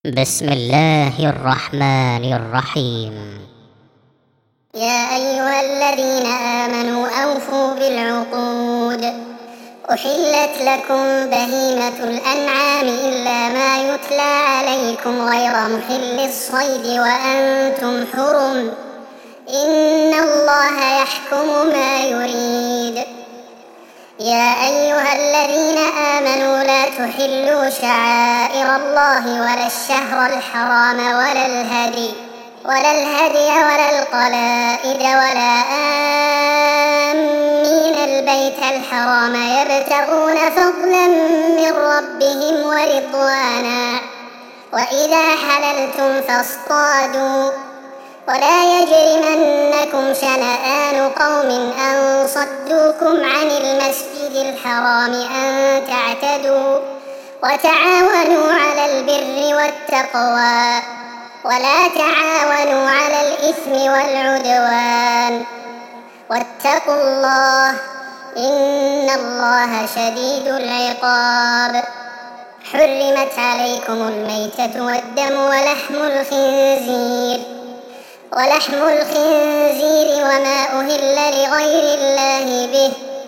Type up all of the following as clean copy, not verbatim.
بسم الله الرحمن الرحيم. يا أيها الذين آمنوا أوفوا بالعقود. أحلت لكم بهيمة الأنعام إلا ما يتلى عليكم غير محل الصيد وأنتم حرم، إن الله يحكم ما يريد. يا أيها الذين آمنوا لا تحلوا شعائر الله ولا الشهر الحرام ولا الهدي ولا القلائد ولا آمين البيت الحرام يبتغون فضلا من ربهم ورضوانا، وإذا حللتم فاصطادوا، ولا يجرمنكم شنآن قوم أن صدوكم عن المسجد الحرام أن تعتدوا، وتعاونوا على البر والتقوى ولا تعاونوا على الإثم والعدوان، واتقوا الله إن الله شديد العقاب. حرمت عليكم الميتة والدم ولحم الخنزير وما أهل لغير الله به،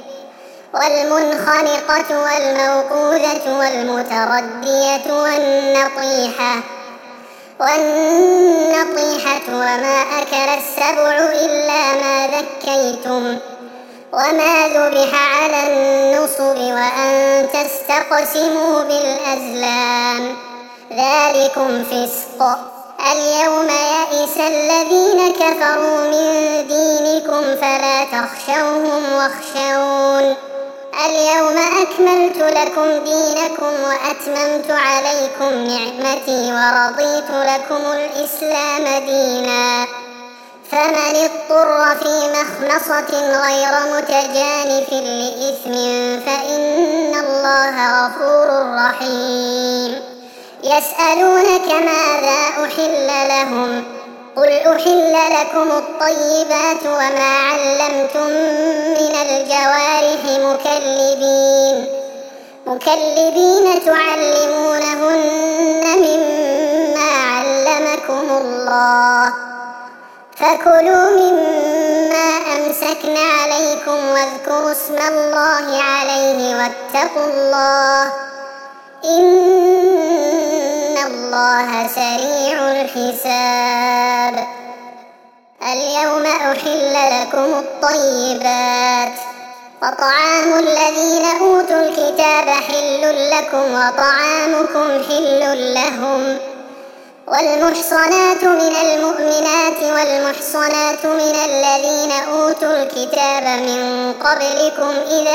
والمنخنقة والموقوذة والمتردية والنطيحة وما أكل السبع إلا ما ذكيتم وما ذبح على النصب وأن تستقسموا بالأزلام، ذلكم فسق. اليوم يئس الذين كفروا من دينكم فلا تخشوهم واخشون، اليوم أكملت لكم دينكم وأتممت عليكم نعمتي ورضيت لكم الإسلام دينا، فمن اضطر في مخمصة غير متجانف لإثم فإن الله غفور رحيم. يسألونك ماذا أحل لهم، قل أحل لكم الطيبات وما علمتم من الجوارح مكلبين تعلمونهن مما علمكم الله، فكلوا مما أمسكن عليكم واذكروا اسم الله عليه واتقوا الله إن الله سريع الحساب. اليوم أحل لكم الطيبات، وطعام الذين أوتوا الكتاب حل لكم وطعامكم حل لهم، والمحصنات من المؤمنات والمحصنات من الذين أوتوا الكتاب من قبلكم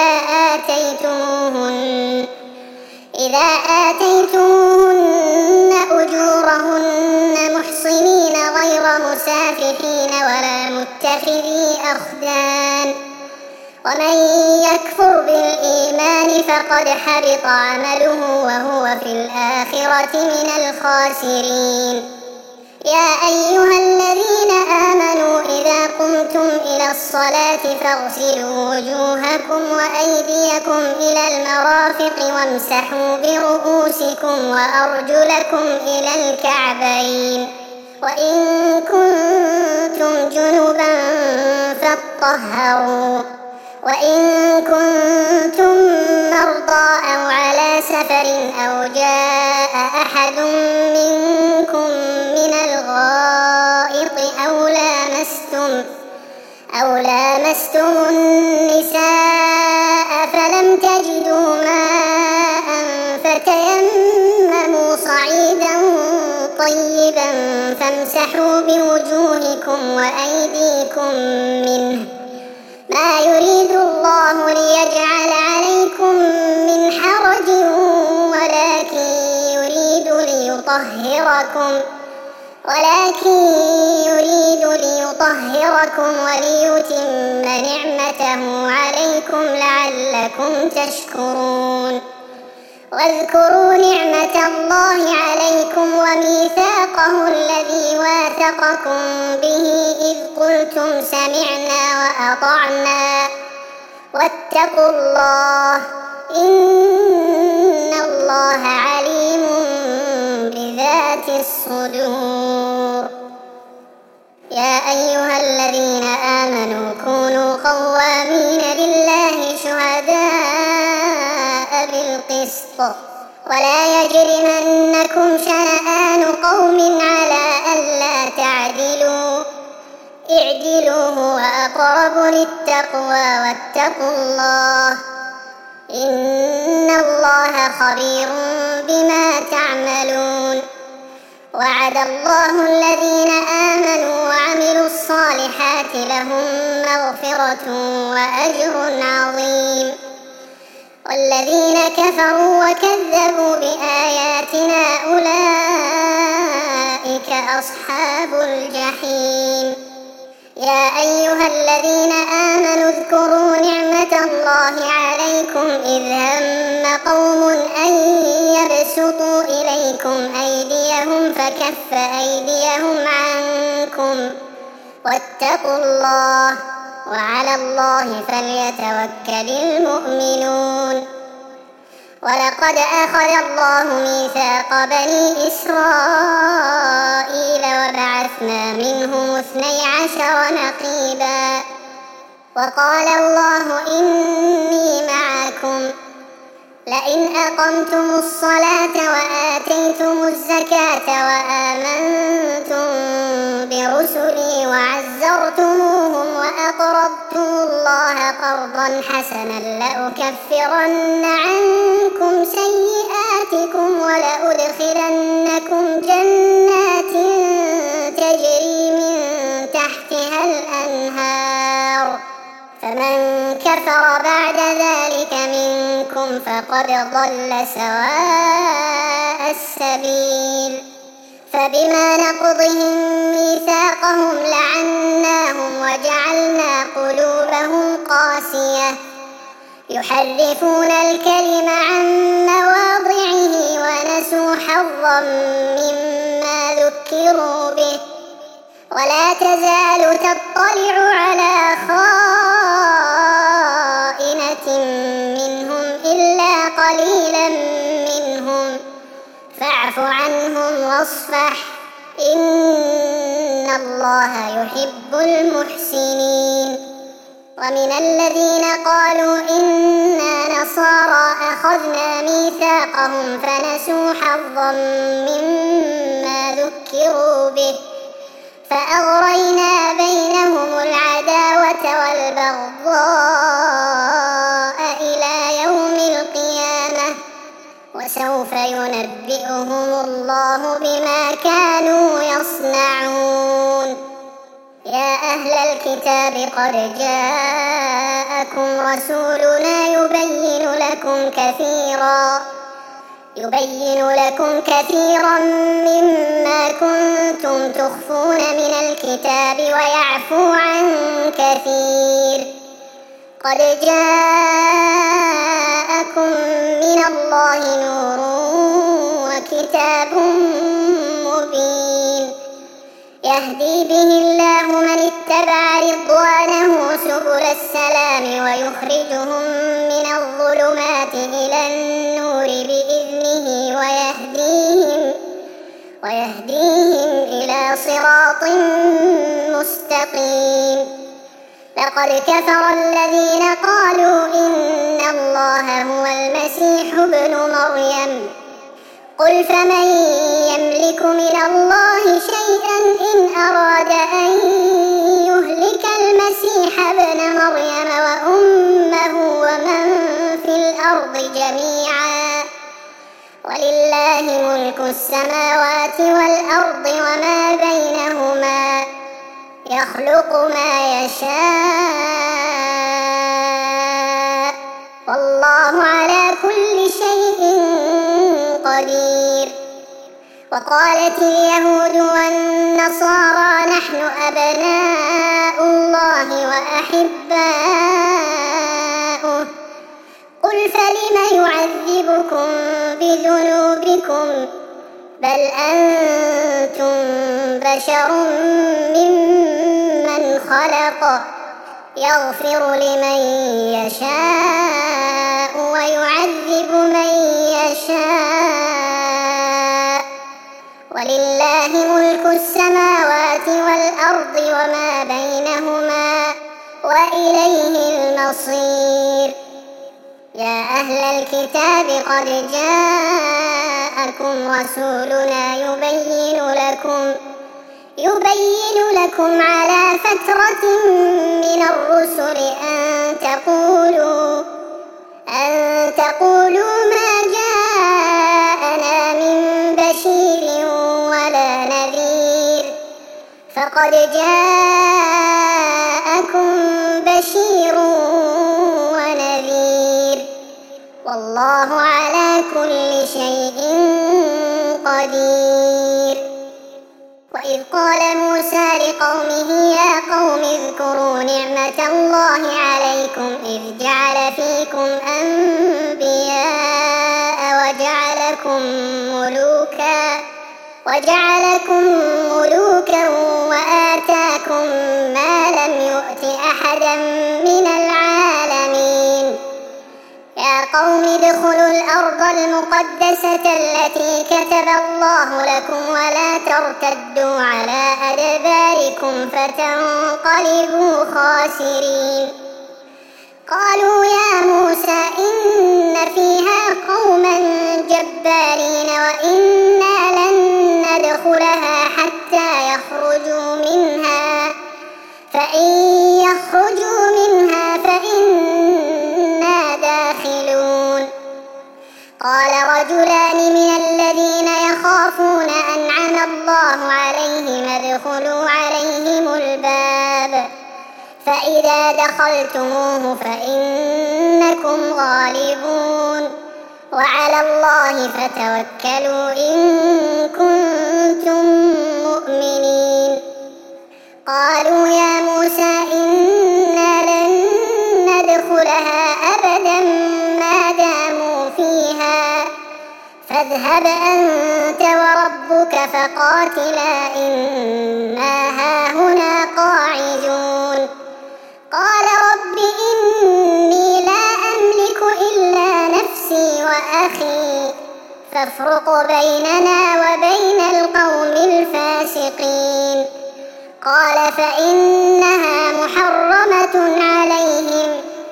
إذا آتيتموهن أجورهن محصنين غير مسافحين ولا متخذي أخدان، ومن يكفر بالإيمان فقد حبط عمله وهو في الآخرة من الخاسرين. يا أيها الذين آمنوا إذا قمتم إلى الصلاة فاغسلوا وجوهكم وأيديكم إلى المرافق وامسحوا برؤوسكم وأرجلكم إلى الكعبين، وإن كنتم جنبا فاطهروا، وإن كنتم مرضى أو على سفر أو جاء أحد منكم من الغائط أو لامستم النساء فلم تجدوا ماء فتيمموا صعيدا طيبا فامسحوا بوجوهكم وأيديكم منه، ما يريد الله ليجعل عليكم من حرج ولكن يريد ليطهركم وليتم نعمته عليكم لعلكم تشكرون. واذكروا نعمة الله عليكم وميثاقه الذي واثقكم به إذ قلتم سمعنا وأطعنا واتقوا الله إن الله عليم بذات ذات الصدور. يا أيها الذين آمنوا كونوا قوامين لله شهداء بالقسط ولا يجرمنكم شنآن قوم على ألا تعدلوا اعدلوا هو أقرب للتقوى واتقوا الله إن الله خبير بما تعملون. وعد الله الذين آمنوا وعملوا الصالحات لهم مغفرة وأجر عظيم. والذين كفروا وكذبوا بآياتنا أولئك أصحاب الجحيم. يا أيها الذين آمنوا اذكروا نعمة الله عليكم إذ هم قوم أن يبسطوا إليكم أيديهم فكف أيديهم عنكم واتقوا الله وعلى الله فليتوكل المؤمنون. ولقد أخذ الله ميثاق بني إسرائيل وبعثنا منهم 12 نقيبا وقال الله إني معكم لئن أقمتم الصلاة وآتيتم الزكاة وآمنتم برسلي وعزرتموهم وأقرضتم الله قرضا حسنا لأكفرن عنكم سيئاتكم ولأدخلنكم جنات تجري من تحتها الأنهار فمن كفر بعد ذلك منكم فقد ضل سواء السبيل. فبما نقضهم ميثاقهم لعناهم وجعلنا قلوبهم قاسية يحرفون الكلم عن مواضعه ونسوا حظا مما ذكروا به ولا تزال تطلع على خائنة منهم إلا قليلا منهم فاعف عنهم واصفح إن الله يحب المحسنين. ومن الذين قالوا إنا نصارى أخذنا ميثاقهم فنسوا حظا مما ذكروا به فأغرينا بينهم العداوة والبغضاء إلى يوم القيامة وسوف ينبئهم الله بما كانوا يصنعون. يا أهل الكتاب قد جاءكم رسولنا يبين لكم كثيرا مما كنتم تخفون من الكتاب ويعفو عن كثير. قد جاءكم من الله نور وكتاب مبين يهدي به الله من اتبع رضوانه سبل السلام ويخرجهم من الظلمات إلى النور بإذنه ويهديهم إلى صراط مستقيم. لقد كفر الذين قالوا إن الله هو المسيح ابن مريم قل فمن يملك من الله شيئا إن أراد أن يهلك المسيح ابن مريم وأمه ومن في الأرض جميعا ولله ملك السماوات والأرض وما بينهما يخلق ما يشاء والله على كل شيء قدير. وقالت اليهود والنصارى نحن أبناء الله وأحباؤه قل فلم يعذبكم بذنوبكم بل أنتم بشر ممن خلق يغفر لمن يشاء ويعذب من يشاء ولله ملك السماوات والأرض وما بينهما وإليه المصير. يا أهل الكتاب قد جاءكم رسولنا يبين لكم على فترة من الرسل أن تقولوا ما جاءنا من بشير ولا نذير، فقد جاءكم بشير ونذير، والله على كل شيء قدير. وإذ قال موسى لقومه يا قوم اذكروا نعمة الله عليكم إذ جعل فيكم أنبياء وجعلكم ملوكا وآتاكم ما لم يؤت أحدا من العالمين. يا قوم ادخلوا الأرض المقدسة التي كتب الله لكم ولا ترتدوا على أدباركم فتنقلبوا خاسرين. قالوا يا موسى إن فيها قوما جبارين وإنا لن ندخلها حتى يخرجوا منها فإن يخرجوا منها فإنا داخلون. قال رجلان من الذين يخافون أنعم الله عليهم ادخلوا عليهم الباب فإذا دخلتموه فإنكم غالبون وعلى الله فتوكلوا إن كنتم مؤمنين. قالوا يا موسى إنا لن ندخلها أبدا ما داموا فيها فاذهب أنت وربك فقاتلا إنا هاهنا قاعدون. قال رب إني لا أملك إلا نفسي وأخي فافرق بيننا وبين القوم الفاسقين. قال فإنها محرمة عليهم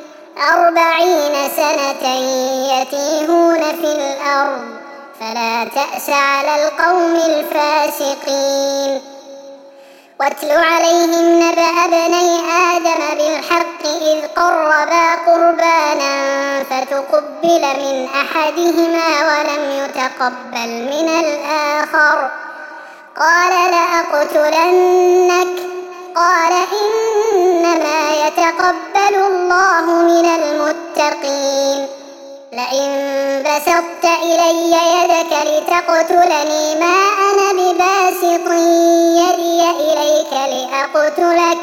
40 سنة يتيهون في الأرض فلا تأس على القوم الفاسقين. واتل عليهم نبأ ابني آدم بالحق إذ قربا قربانا فتقبل من أحدهما ولم يتقبل من الآخر قال لأقتلنك قال إنما يتقبل الله من المتقين. لئن بسطت إلي يدك لتقتلني ما أنا بباسط يدي إليك لأقتلك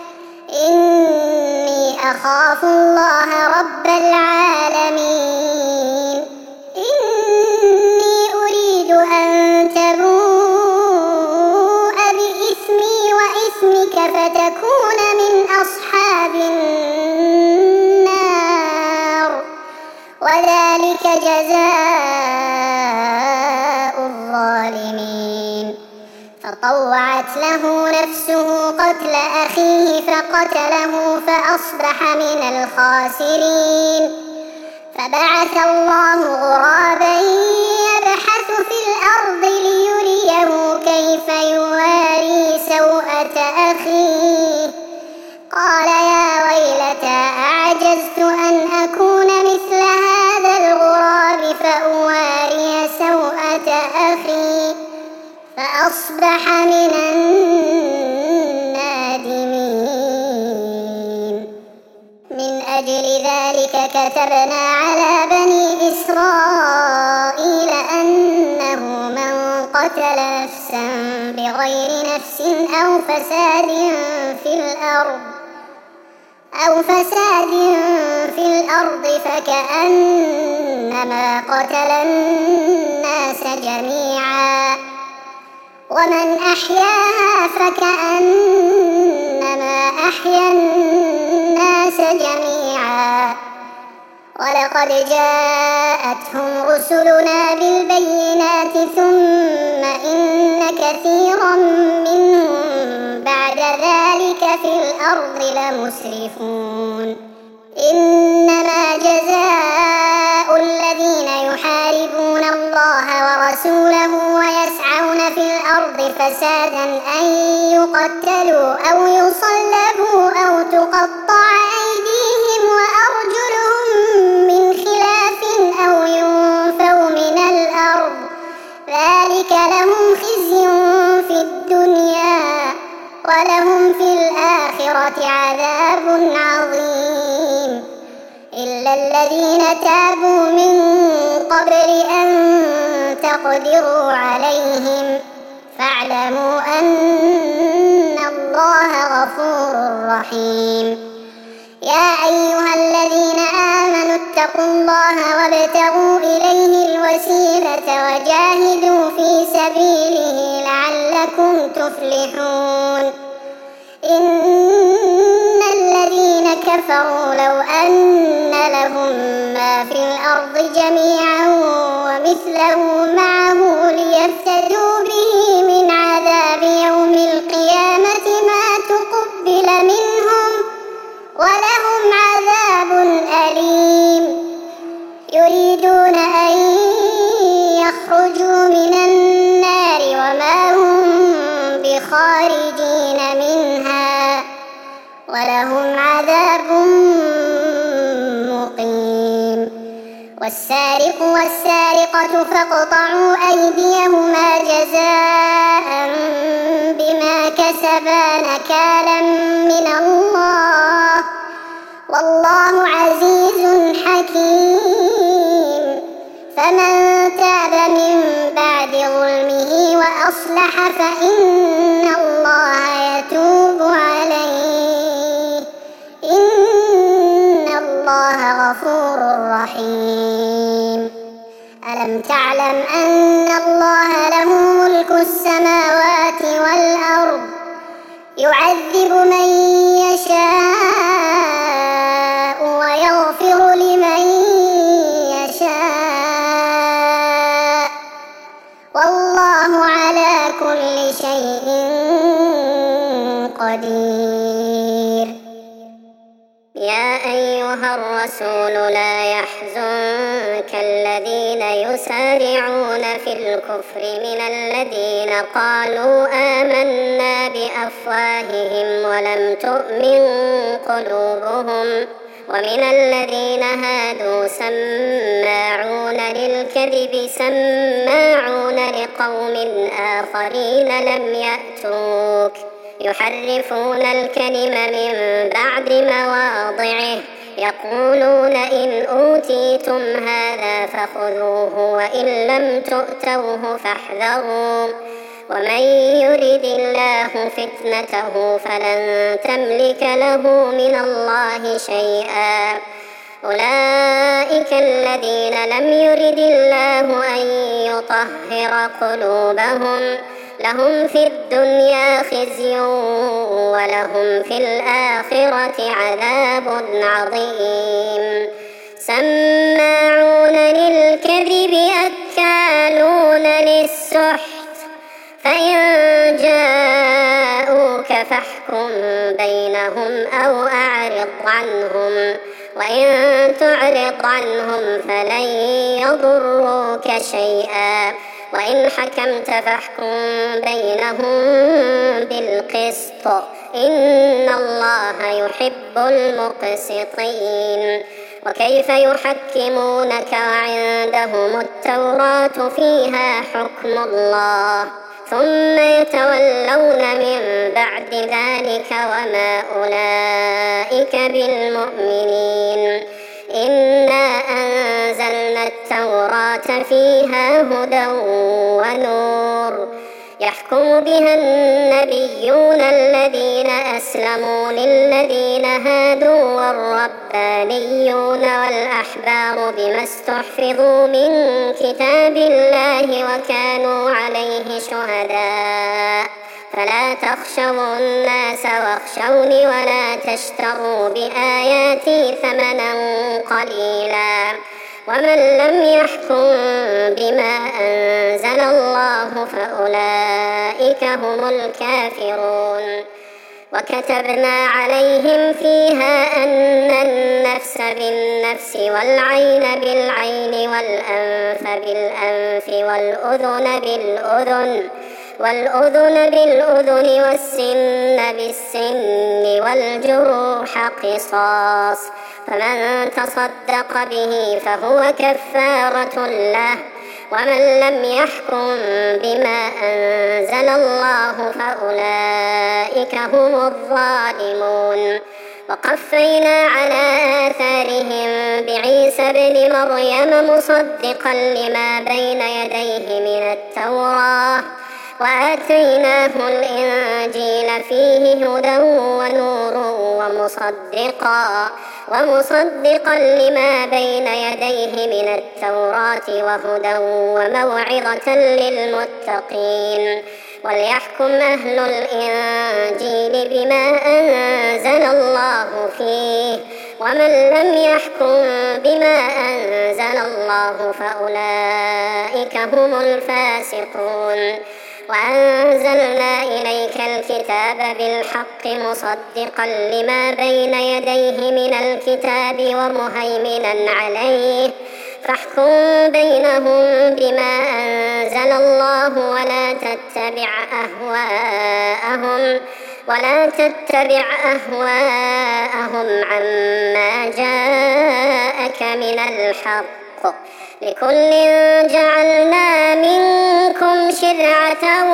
إني أخاف الله رب العالمين. إني أريد أن تبوء بإثمي وإثمك فتكون من أصحاب النار وذلك جزاء الظالمين. فطوعت له نفسه قتل أخيه فقتله فأصبح من الخاسرين. فبعث الله غرابا يبحث في الأرض ليريه كيف يواري سوءة أخيه قال يا ويلتى أعجزت أن أكون مثل هذا الغراب فأواري سوءة أخي فأصبح من النادمين. من أجل ذلك كتبنا على بني إسرائيل أنه من قتل نفسا بغير نفس أو فساد في الأرض فكأنما قتل الناس جميعا ومن أحياها فكأنما أحيا الناس جميعا ولقد جاءتهم رسلنا بالبينات ثم إن كثيرا منهم بعد ذلك في الأرض لمسرفون إنما جزاء الذين يحاربون الله ورسوله ويسعون في الأرض فسادا أن يقتلوا أو يصلبوا أو تقطع أيديهم وأرجلهم من خلاف أو ينفوا من الأرض ذلك لهم خزي في الدنيا ولهم في الآخرة عذاب عظيم إلا الذين تابوا من قبل أن تقدروا عليهم فاعلموا أن الله غفور رحيم يا أيها الذين آمنوا اتقوا الله وابتغوا إليه الوسيلة وجاهدوا في سبيله لعلكم تفلحون إن الذين كفروا لو أن لهم ما في الأرض جميعا ومثله معه ليفتدوا به من عذاب يوم القيامة ما تقبل منهم ولهم عذاب أليم يريدون أن يخرجوا من النار وما هم بخارجين منها ولهم عذاب مقيم والسارق والسارقة فاقطعوا أيديهما جزاء بما كسبا نكالا من الله والله عزيز حكيم فمن تاب من بعد ظلمه وأصلح فإن الله يتوب عليه إن الله غفور رحيم ألم تعلم أن الله له ملك السماوات والأرض يعذب من يشاء ويغفر لمن يشاء والله على كل شيء قدير يا أيها الرسول لا يحزنك الذين يسارعون في الكفر من الذين قالوا آمنا بأفواههم ولم تؤمن قلوبهم ومن الذين هادوا سماعون للكذب سماعون لقوم آخرين لم يأتوك يحرفون الكلم من بعد مواضعه يقولون إن أوتيتم هذا فخذوه وإن لم تؤتوه فاحذروا ومن يرد الله فتنته فلن تملك له من الله شيئا أولئك الذين لم يرد الله أن يطهر قلوبهم لهم في الدنيا خزي ولهم في الآخرة عذاب عظيم سماعون للكذب أكالون للسحت فإن جاءوك فاحكم بينهم أو أعرض عنهم وإن تعرض عنهم فلن يضروك شيئا وإن حكمت فاحكم بينهم بالقسط إن الله يحب المقسطين وكيف يحكمونك وعندهم التوراة فيها حكم الله ثم يتولون من بعد ذلك وما أولئك بالمؤمنين إنا أنزلنا التوراة فيها هدى ونور يحكم بها النبيون الذين أسلموا للذين هادوا والربانيون والأحبار بما استحفظوا من كتاب الله وكانوا عليه شهداء فلا تخشوا الناس واخشوني ولا تشتروا بآياتي ثمنا قليلا ومن لم يحكم بما أنزل الله فأولئك هم الكافرون. وكتبنا عليهم فيها أن النفس بالنفس والعين بالعين والأنف بالأنف والأذن بالأذن والسن بالسن والجروح قصاص فمن تصدق به فهو كفارة له ومن لم يحكم بما أنزل الله فأولئك هم الظالمون. وقفينا على آثارهم بعيسى ابن مريم مصدقا لما بين يديه من التوراة وآتيناه الإنجيل فيه هدى ونور ومصدقا لما بين يديه من التوراة وهدى وموعظة للمتقين. وليحكم أهل الإنجيل بما أنزل الله فيه ومن لم يحكم بما أنزل الله فأولئك هم الفاسقون. وأنزلنا إليك الكتاب بالحق مصدقا لما بين يديه من الكتاب ومهيمنا عليه فاحكم بينهم بما أنزل الله ولا تتبع أهواءهم عما جاءك من الحق لكل جعلنا منكم شرعة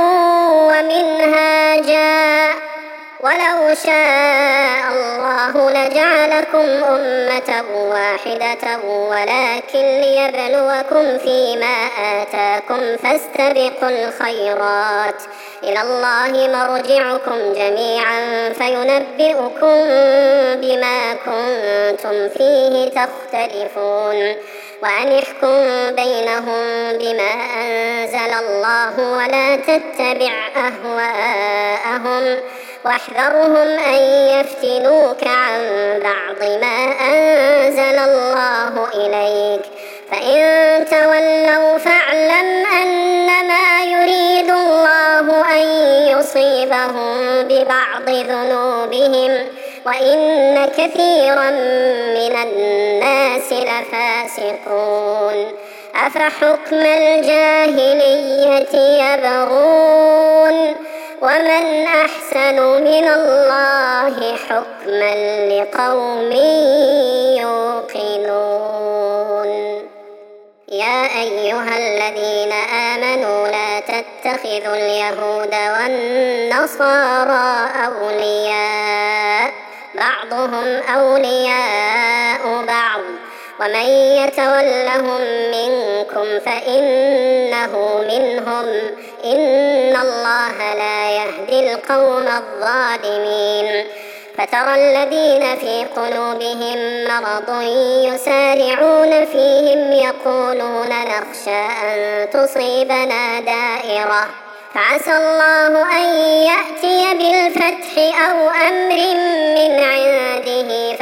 ومنهاجا ولو شاء الله لجعلكم أمة واحدة ولكن ليبلوكم فيما آتاكم فاستبقوا الخيرات إلى الله مرجعكم جميعا فينبئكم بما كنتم فيه تختلفون. وأن احكم بينهم بما أنزل الله ولا تتبع أهواءهم واحذرهم أن يفتنوك عن بعض ما أنزل الله إليك فإن تولوا فاعلم أنما يريد الله أن يصيبهم ببعض ذنوبهم وإن كثيرا من الناس لفاسقون. أفحكم الجاهلية يبغون ومن أحسن من الله حكما لقوم يوقنون. يا أيها الذين آمنوا لا تتخذوا اليهود والنصارى أولياء بعضهم أولياء بعض ومن يتولهم منكم فإنه منهم إن الله لا يهدي القوم الظالمين. فترى الذين في قلوبهم مرض يسارعون فيهم يقولون نخشى أن تصيبنا دائرة فعسى الله أن يأتي بالفتح أو أمر من عنده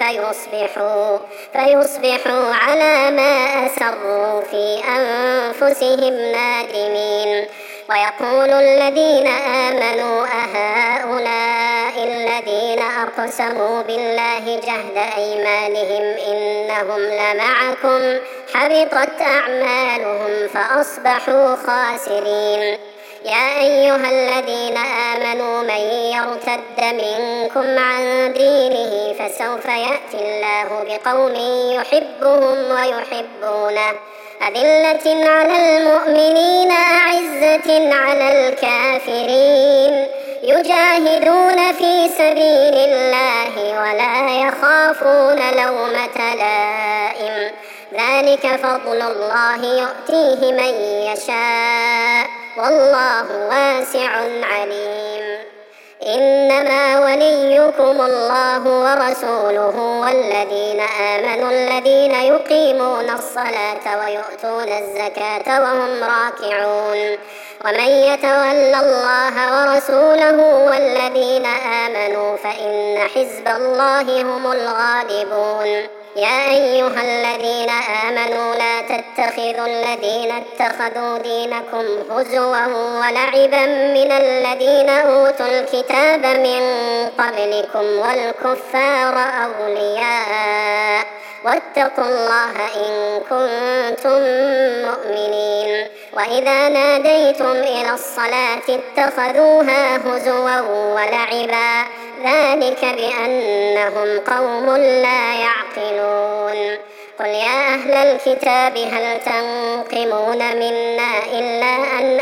فيصبحوا على ما أسروا في أنفسهم نادمين. ويقول الذين آمنوا أهؤلاء الذين أقسموا بالله جهد أيمانهم إنهم لمعكم حبطت أعمالهم فأصبحوا خاسرين. يا أيها الذين آمنوا من يرتد منكم عن دينه فسوف يأتي الله بقوم يحبهم ويحبونه أذلة على المؤمنين أعزة على الكافرين يجاهدون في سبيل الله ولا يخافون لومة لائم ذلك فضل الله يؤتيه من يشاء والله واسع عليم. إنما وليكم الله ورسوله والذين آمنوا الذين يقيمون الصلاة ويؤتون الزكاة وهم راكعون ومن يتول الله ورسوله والذين آمنوا فإن حزب الله هم الغالبون. يا أيها الذين آمنوا لا تتخذوا الذين اتخذوا دينكم هزوا ولعبا من الذين أوتوا الكتاب من قبلكم والكفار أولياء واتقوا الله إن كنتم مؤمنين. وإذا ناديتم إلى الصلاة اتخذوها هزوا ولعبا ذلك بأنهم قوم لا يعقلون. قل يا أهل الكتاب هل تنقمون منا إلا أن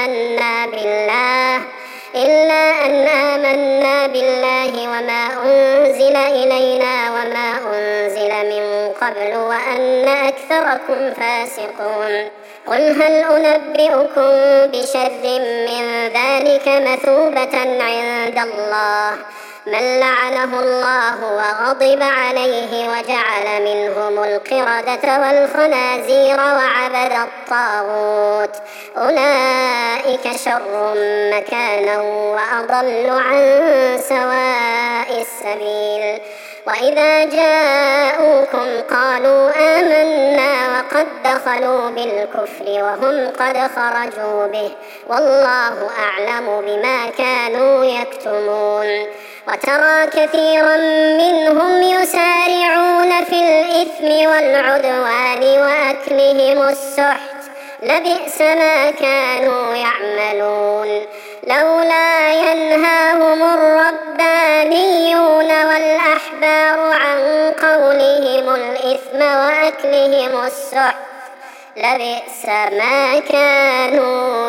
آمنا بالله وما أنزل إلينا وما أنزل من قبل وأن أكثركم فاسقون. قل هل أنبئكم بشر من ذلك مثوبة عند الله من لعنه الله وغضب عليه وجعل منهم القردة والخنازير وعبد الطاغوت أولئك شر مكانا وأضل عن سواء السبيل. وإذا جاءوكم قالوا آمنا وقد دخلوا بالكفر وهم قد خرجوا به والله أعلم بما كانوا يكتمون. وترى كثيرا منهم يسارعون في الإثم والعدوان وأكلهم السحت لبئس ما كانوا يعملون. لولا ينهاهم الربانيون والأحبار عن قولهم الإثم وأكلهم السحت لبئس ما كانوا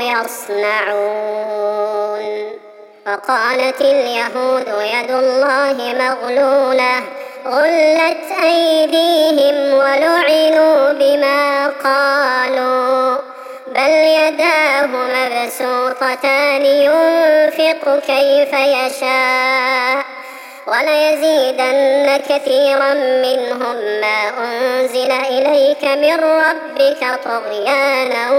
يصنعون. وقالت اليهود يد الله مغلولة غلت أيديهم ولعنوا بما قالوا بل يداه مبسوطتان ينفق كيف يشاء وليزيدن كثيرا منهم ما أنزل إليك من ربك طغيانا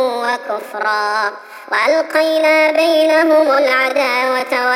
وكفرا وألقينا بينهم العداوة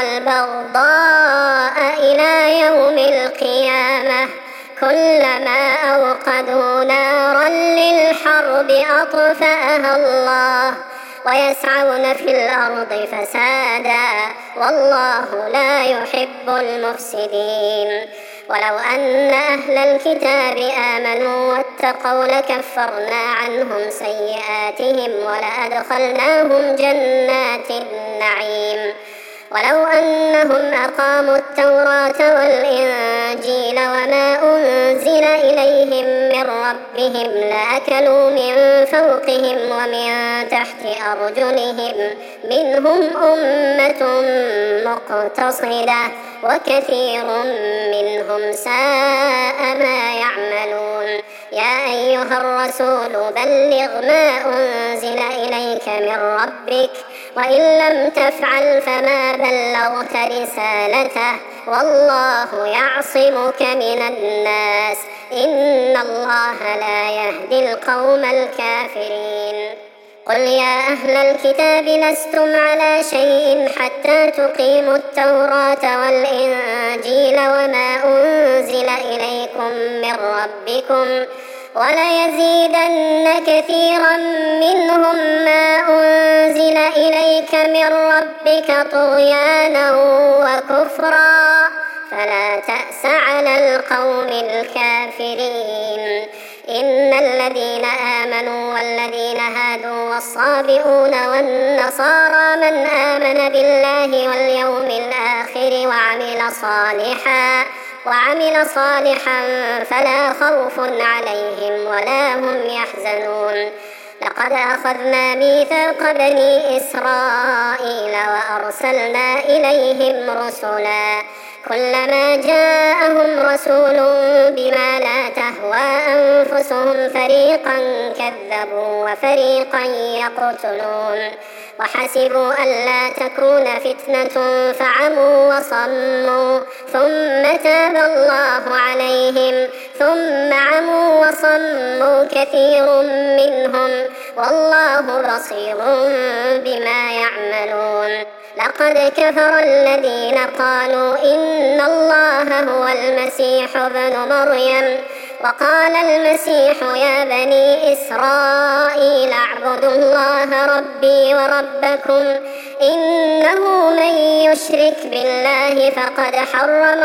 والبغضاء إلى يوم القيامة كلما أوقدوا نارا للحرب أطفأها الله ويسعون في الأرض فسادا والله لا يحب المفسدين. ولو أن أهل الكتاب آمنوا واتقوا لكفرنا عنهم سيئاتهم ولأدخلناهم جنات النعيم. ولو أنهم أقاموا التوراة والإنجيل وما أنزل إليهم من ربهم لأكلوا من فوقهم ومن تحت أرجلهم منهم أمة مقتصدة وكثير منهم ساء ما يعملون. يا أيها الرسول بلغ ما أنزل إليك من ربك وإن لم تفعل فما بلغت رسالته والله يعصمك من الناس إن الله لا يهدي القوم الكافرين. قل يا أهل الكتاب لستم على شيء حتى تقيموا التوراة والإنجيل وما أنزل إليكم من ربكم وليزيدن كثيرا منهم ما أنزل إليك من ربك طغيانا وكفرا فلا تأس على القوم الكافرين. إن الذين آمنوا والذين هادوا والصابئون والنصارى من آمن بالله واليوم الآخر وعمل صالحا فلا خوف عليهم ولا هم يحزنون. لقد أخذنا ميثاق بني إسرائيل وأرسلنا إليهم رسلا كلما جاءهم رسول بما لا تهوى أنفسهم فريقا كذبوا وفريقا يقتلون وحسبوا ألا تكون فتنة فعموا وصموا ثم تاب الله عليهم ثم عموا وصموا كثير منهم والله بصير بما يعملون. لقد كفر الذين قالوا إن الله هو المسيح ابن مريم، وقال المسيح يا بني إسرائيل اعبدوا الله ربي وربكم إنه من يشرك بالله فقد حرم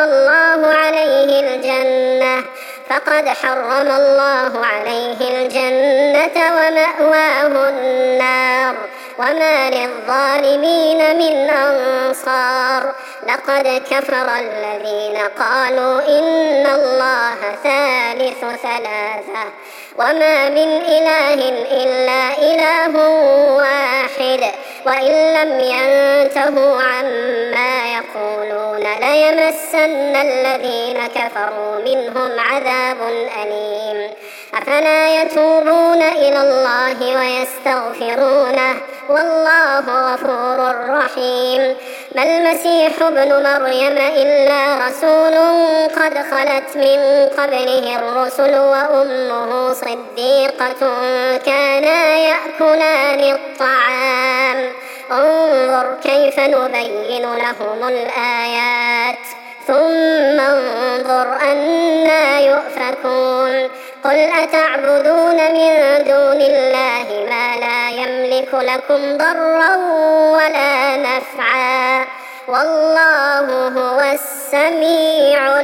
الله عليه الجنة ومأواه النار وما للظالمين من أنصار. لقد كفر الذين قالوا إن الله ثالث ثلاثة وما من إله إلا إله واحد وإن لم ينتهوا عما يقولون ليمسن الذين كفروا منهم عذاب أليم. أفلا يتوبون إلى الله ويستغفرونه والله غفور رحيم. ما المسيح ابن مريم إلا رسول قد خلت من قبله الرسل وأمه صديقة كانا يأكلان الطعام. انظر كيف نبين لهم الآيات ثم انظر أنا يؤفكون. قل أتعبدون من دون الله ما لا يملك لكم ضرا ولا نفعا والله هو السميع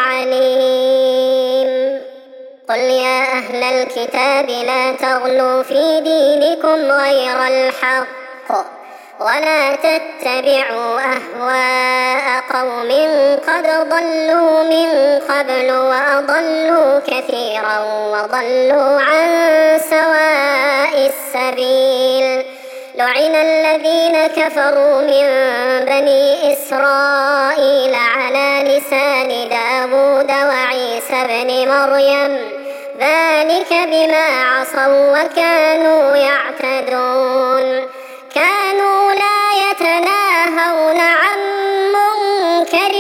العليم. قل يا أهل الكتاب لا تغلوا في دينكم غير الحق ولا تتبعوا أهواء قوم قد ضلوا من قبل وأضلوا كثيرا وضلوا عن سواء السبيل. لعن الذين كفروا من بني إسرائيل على لسان داود وعيسى بن مريم ذلك بما عصوا وكانوا يعتدون. كانوا لا يتناهون عن منكر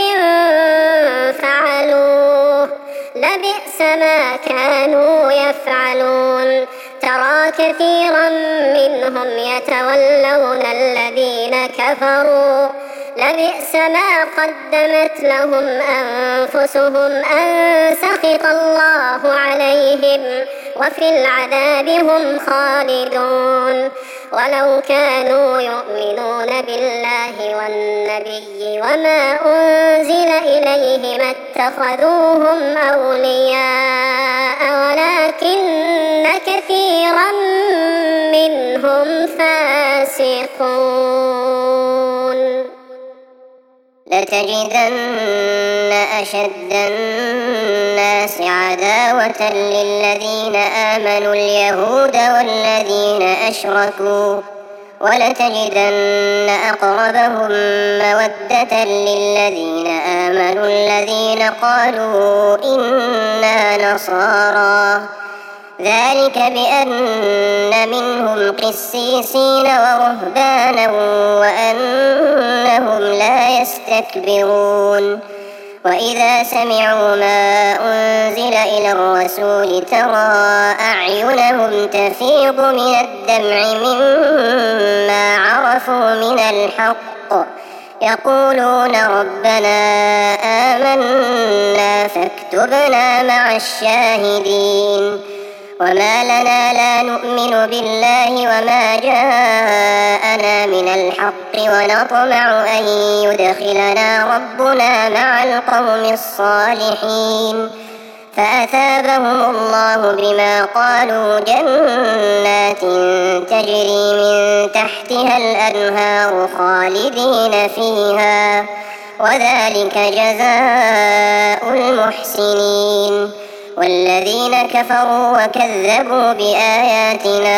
فعلوه لبئس ما كانوا يفعلون. ترى كثيرا منهم يتولون الذين كفروا لبئس ما قدمت لهم أنفسهم أن سخط الله عليهم وفي العذاب هم خالدون. ولو كانوا يؤمنون بالله والنبي وما أنزل إليه ما اتخذوهم أولياء ولكن كثيرا منهم فاسقون. لتجدن أشد الناس عداوة للذين آمنوا اليهود والذين أشركوا ولتجدن أقربهم مودة للذين آمنوا الذين قالوا إنا نصارى ذلك بأن منهم قسيسين ورهبانا وأنهم لا يستكبرون. وإذا سمعوا ما أنزل إلى الرسول ترى أعينهم تفيض من الدمع مما عرفوا من الحق يقولون ربنا آمنا فاكتبنا مع الشاهدين. وما لنا لا نؤمن بالله وما جاءنا من الحق ونطمع أن يدخلنا ربنا مع القوم الصالحين فأثابهم الله بما قالوا جنات تجري من تحتها الأنهار خالدين فيها وذلك جزاء المحسنين. والذين كفروا وكذبوا بآياتنا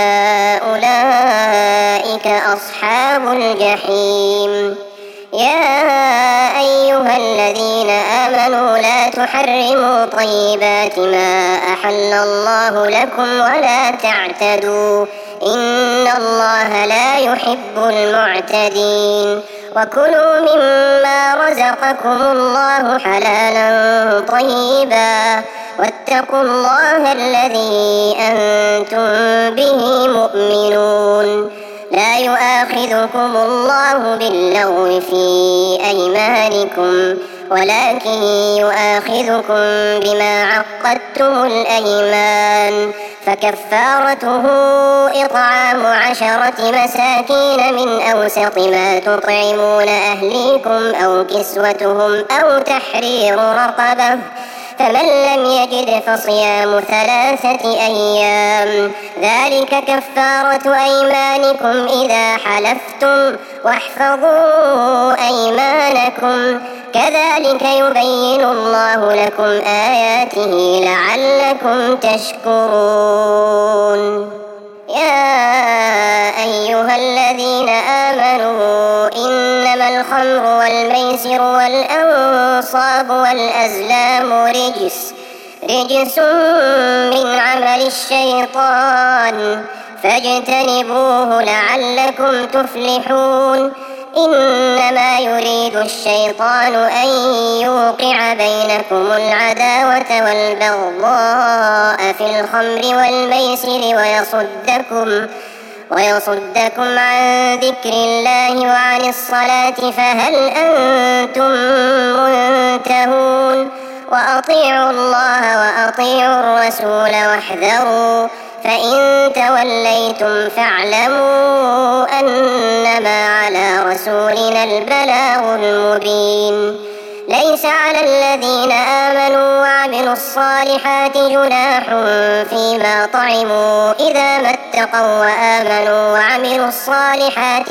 أولئك أصحاب الجحيم. يا أيها الذين آمنوا لا تحرموا طيبات ما أحل الله لكم ولا تعتدوا إن الله لا يحب المعتدين. وكلوا مما رزقكم الله حلالا طيبا واتقوا الله الذي أنتم به مؤمنون. لا يؤاخذكم الله باللغو في أيمانكم ولكن يؤاخذكم بما عقدتم الأيمان، فكفارته إطعام 10 مساكين من أوسط ما تطعمون أهليكم أو كسوتهم أو تحرير رقبة، فمن لم يجد فصيام 3 أيام، ذلك كفارة أيمانكم إذا حلفتم، واحفظوا أيمانكم، كذلك يبين الله لكم آياته لعلكم تشكرون. يا أيها الذين آمنوا إنما الخمر والميسر والأنصاب والأزلام رجس من عمل الشيطان فاجتنبوه لعلكم تفلحون. إنما يريد الشيطان أن يوقع بينكم العداوة والبغضاء في الخمر والميسر ويصدكم عن ذكر الله وعن الصلاة، فهل أنتم منتهون؟ وأطيعوا الله وأطيعوا الرسول واحذروا، فإن توليتم فاعلموا أنما على رسولنا البلاغ المبين. ليس على الذين آمنوا وعملوا الصالحات جناح فيما طعموا إذا ما اتقوا وآمنوا وعملوا الصالحات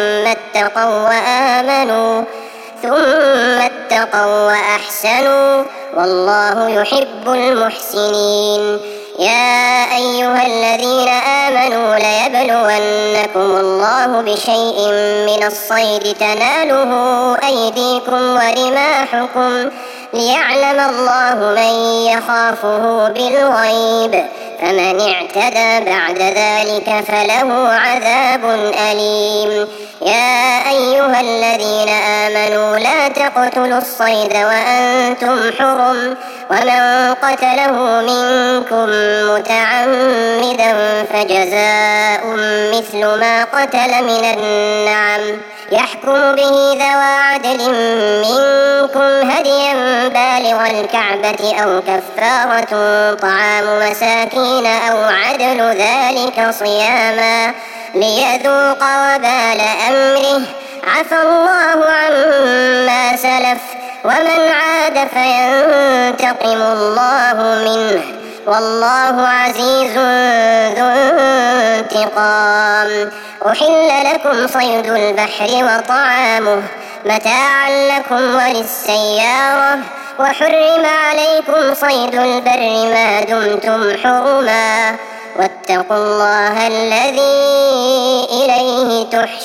ثم اتقوا وأحسنوا، والله يحب المحسنين. يا أيها الذين آمنوا ليبلونكم الله بشيء من الصيد تناله أيديكم ورماحكم ليعلم الله من يخافه بالغيب، فمن اعتدى بعد ذلك فله عذاب أليم. يا أيها الذين آمنوا لا تقتلوا الصيد وأنتم حرم، ومن قتله منكم متعمدا فجزاء مثل ما قتل من النعم، يحكم به ذوى عدل منكم هديا بالغ الكعبة أو كفارة طعام مساكين أو عدل ذلك صياما ليذوق وبال أمره، عفى الله عما سلف، ومن عاد فينتقم الله منه، والله عزيز ذو انتقام. أحل لكم صيد البحر وطعامه متاعا لكم وللسيارة، وحرم عليكم صيد البر ما دمتم حرما، واتقوا الله الذي إليه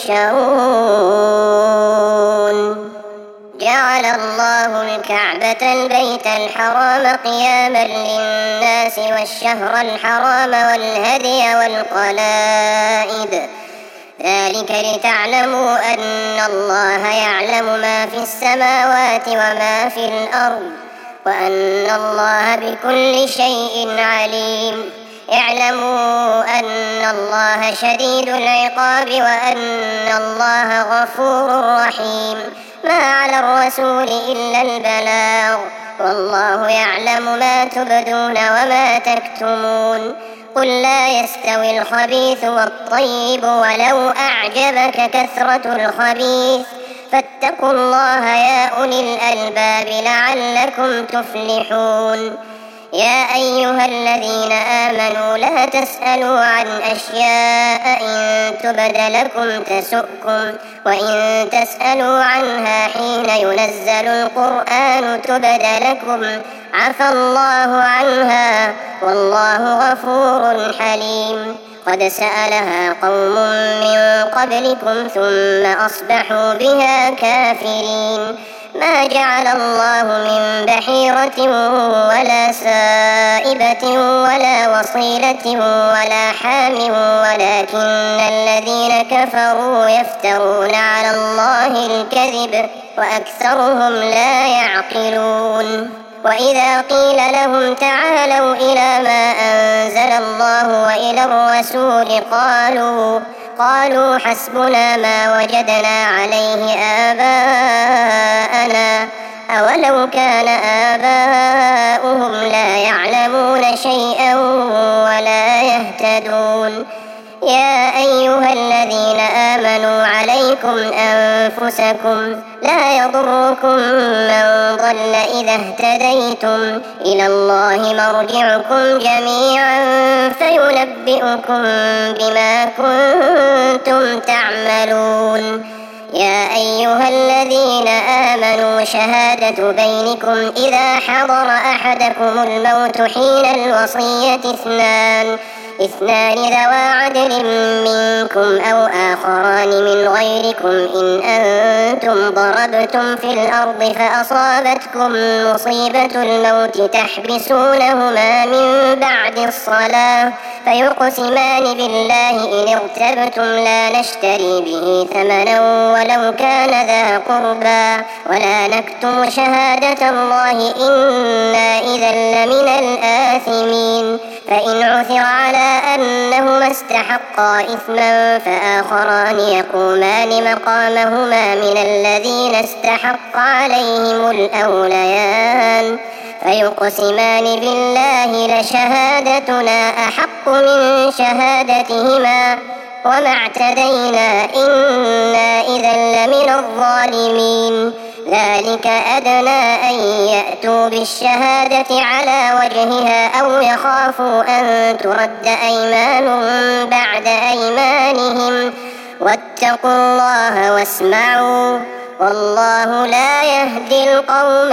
تحشرون. جعل الله الكعبة البيت الحرام قياما للناس والشهر الحرام والهدي والقلائد، ذلك لتعلموا أن الله يعلم ما في السماوات وما في الأرض، وأن الله بكل شيء عليم. اعلموا أن الله شديد العقاب وأن الله غفور رحيم. ما على الرسول إلا البلاغ، والله يعلم ما تبدون وما تكتمون. قل لا يستوي الخبيث والطيب ولو أعجبك كثرة الخبيث، فاتقوا الله يا أولي الألباب لعلكم تفلحون. يا أيها الذين آمنوا لا تسألوا عن أشياء إن تبد لكم تسؤكم، وإن تسألوا عنها حين ينزل القرآن تبد لكم عفى الله عنها، والله غفور حليم. قد سألها قوم من قبلكم ثم أصبحوا بها كافرين. ما جعل الله من بحيرة ولا سائبة ولا وصيلة ولا حام، ولكن الذين كفروا يفترون على الله الكذب وأكثرهم لا يعقلون. وإذا قيل لهم تعالوا إلى ما أنزل الله وإلى الرسول قالوا حسبنا ما وجدنا عليه آباءنا أولو كان آباؤهم لا يعلمون شيئا ولا يهتدون. يا أيها الذين آمنوا عليكم أنفسكم لا يضركم من ضل إذا اهتديتم إلى الله مرجعكم جميعا فينبئكم بما كنتم تعملون. يا أيها الذين آمنوا شهادة بينكم إذا حضر أحدكم الموت حين الوصية اثنان ذوى عدل منكم أو آخران من غيركم إن أنتم ضربتم في الأرض فأصابتكم مصيبة الموت تحبسونهما من بعد الصلاة فيقسمان بالله إن ارتبتم لا نشتري به ثمنا ولو كان ذا قربى ولا نكتم شهادة الله إنا إذا لمن الآثمين. فإن عثر على أنهما استحقا إثما فآخران يقومان مقامهما من الذين استحق عليهم الأوليان فيقسمان بالله لشهادتنا أحق من شهادتهما وما اعتدينا إنا إذا لمن الظالمين. ذلك أدنى أن يأتوا بالشهادة على وجهها أو يخافوا أن ترد أيمان بعد أيمانهم واتقوا الله واسمعوا والله لا يهدي القوم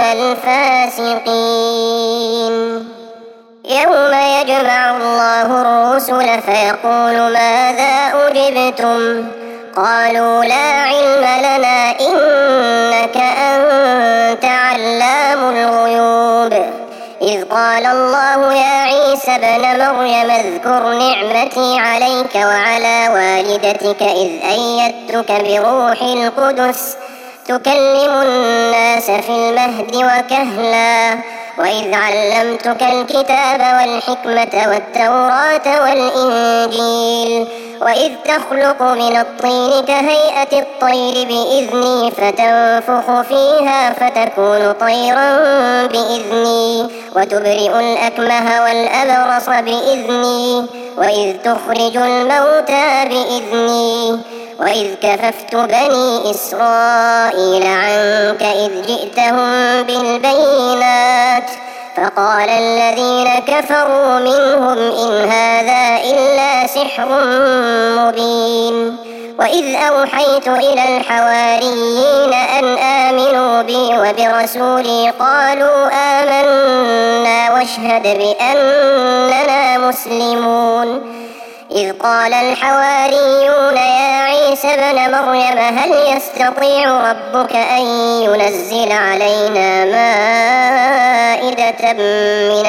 الفاسقين. يوم يجمع الله الرسل فيقول ماذا أجبتم قالوا لا علم لنا إنك أنت علام الغيوب. إذ قال الله يا عيسى ابن مريم اذكر نعمتي عليك وعلى والدتك إذ أيدتك بروح القدس تكلم الناس في المهد وكهلا وإذ علمتك الكتاب والحكمة والتوراة والإنجيل وإذ تخلق من الطين كهيئة الطير بإذني فتنفخ فيها فتكون طيرا بإذني وتبرئ الأكمه والأبرص بإذني وإذ تخرج الموتى بإذني وإذ كففت بني إسرائيل عنك إذ جئتهم بالبينات فقال الذين كفروا منهم إن هذا إلا سحر مبين. وإذ أوحيت إلى الحواريين أن آمنوا بي وبرسولي قالوا آمنا واشهد بأننا مسلمون. إذ قال الحواريون يا عيسى ابن مريم هل يستطيع ربك أن ينزل علينا مائدة من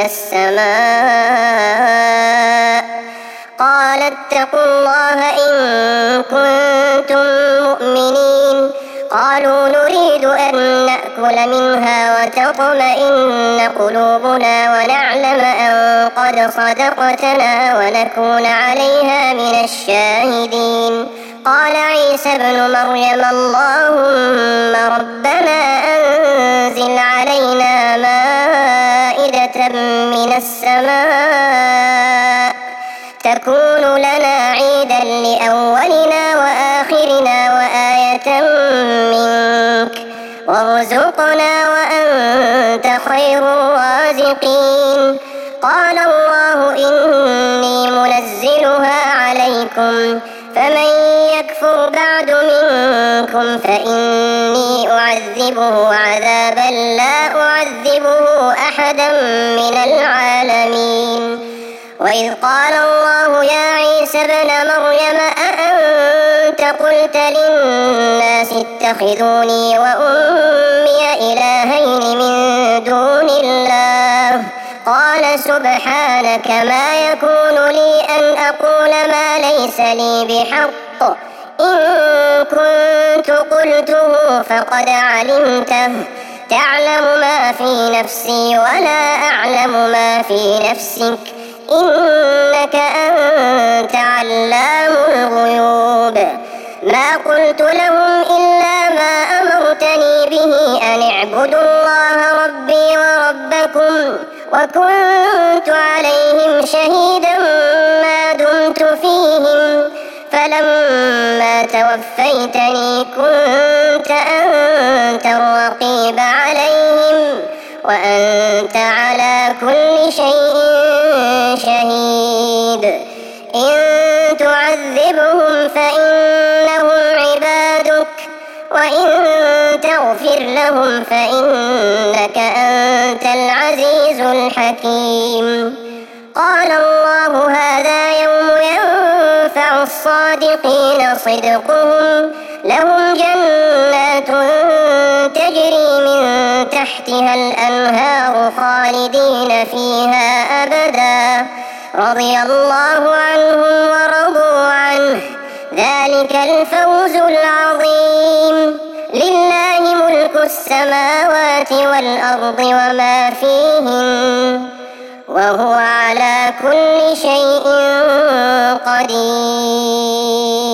السماء قال اتقوا الله إن كنتم مؤمنين. قالوا نريد أن نأكل منها وتطمئن قلوبنا ونعلم أن قد صدقتنا ونكون عليها من الشاهدين. قال عيسى ابن مريم اللهم ربنا أنزل علينا مائدة من السماء تكون لنا عيدا لأولنا وآخرنا وآية منك وارزقنا وأنت خير الرازقين. قال الله إني منزلها عليكم فمن يكفر بعد منكم فإني أعذبه عذابا لا أعذبه أحدا من العالمين. وإذ قال الله يا عيسى ابن مريم أأنت قلت للناس اتخذوني وأمي إلهين من دون الله قال سبحانك ما يكون لي أن أقول ما ليس لي بحق إن كنت قلته فقد علمته تعلم ما في نفسي ولا أعلم ما في نفسك إنك أنت علام الغيوب. ما قلت لهم إلا ما أمرتني به أن اعبدوا الله ربي وربكم وكنت عليهم شهيدا ما دمت فيهم فلما توفيتني كنت أنت الرقيب عليهم وأنت على كل شيء شهيد. إن تعذبهم فإنهم عبادك وإن تغفر لهم فإنك أنت العزيز الحكيم. قال الله هذا يوم ينفع الصادقين صدقهم لهم جنات تجري من تحتها الأنهار خالدين فيها أبدا رضي الله عنهم ورضوا عنه ذلك الفوز العظيم. لله ملك السماوات والأرض وما فيهن وهو على كل شيء قدير.